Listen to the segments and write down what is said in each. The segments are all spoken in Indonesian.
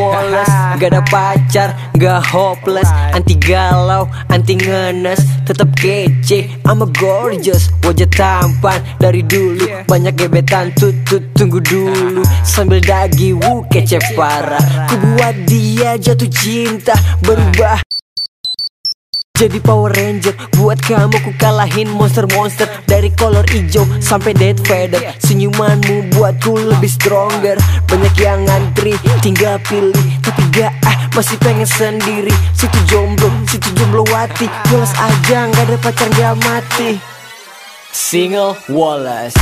Wallace. Gak ada pacar, gak hopeless, anti galau, anti ngenes, tetap kece, I'm a gorgeous. Wajah tampan dari dulu, banyak gebetan tunggu dulu. Sambil dagi kece parah, ku buat dia jatuh cinta, berubah jadi Power Ranger. Buat kamu ku kalahin monster-monster, dari kolor hijau sampai dead feather. Senyumanmu buatku lebih stronger. Banyak yang ngantri, tinggal pilih, tapi gak masih pengen sendiri. Situ jomblo wati, Wallace aja gak ada pacar gak mati. Single Wallace.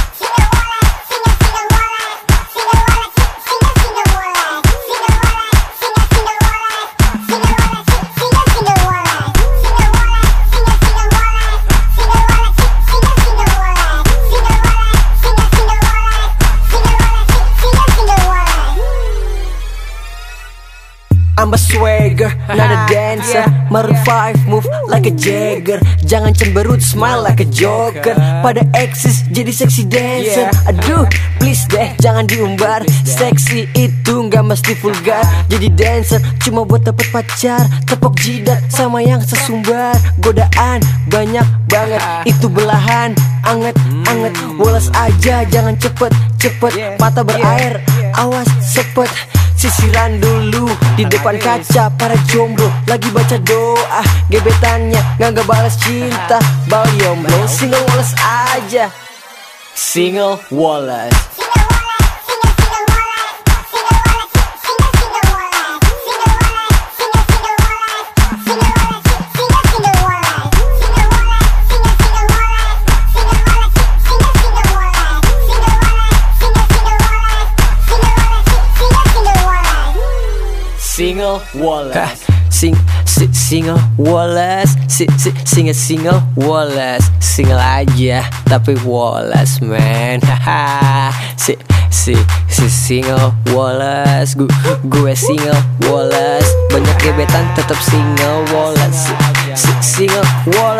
I'm a swagger, not a dancer. Maroon 5 move like a Jagger. Jangan cemberut, smile like a Joker. Pada eksis jadi sexy dancer. Aduh, please deh jangan diumbar. Seksi itu gak mesti vulgar. Jadi dancer cuma buat dapet pacar. Tepok jidat sama yang sesumbar. Godaan banyak banget, itu belahan anget. Wallace aja jangan cepet. Mata berair, awas sepet. Sisiran dulu di depan kaca, para jomblo lagi baca doa. Gebetannya gak balas cinta, bal jomblo. Single Wallace aja. Single Wallace. Single Wallace. Single Wallace. Single Wallace. Single aja tapi Wallace man. Single Wallace. Gue single Wallace. Banyak gebetan tetap single Wallace. Single Wallace.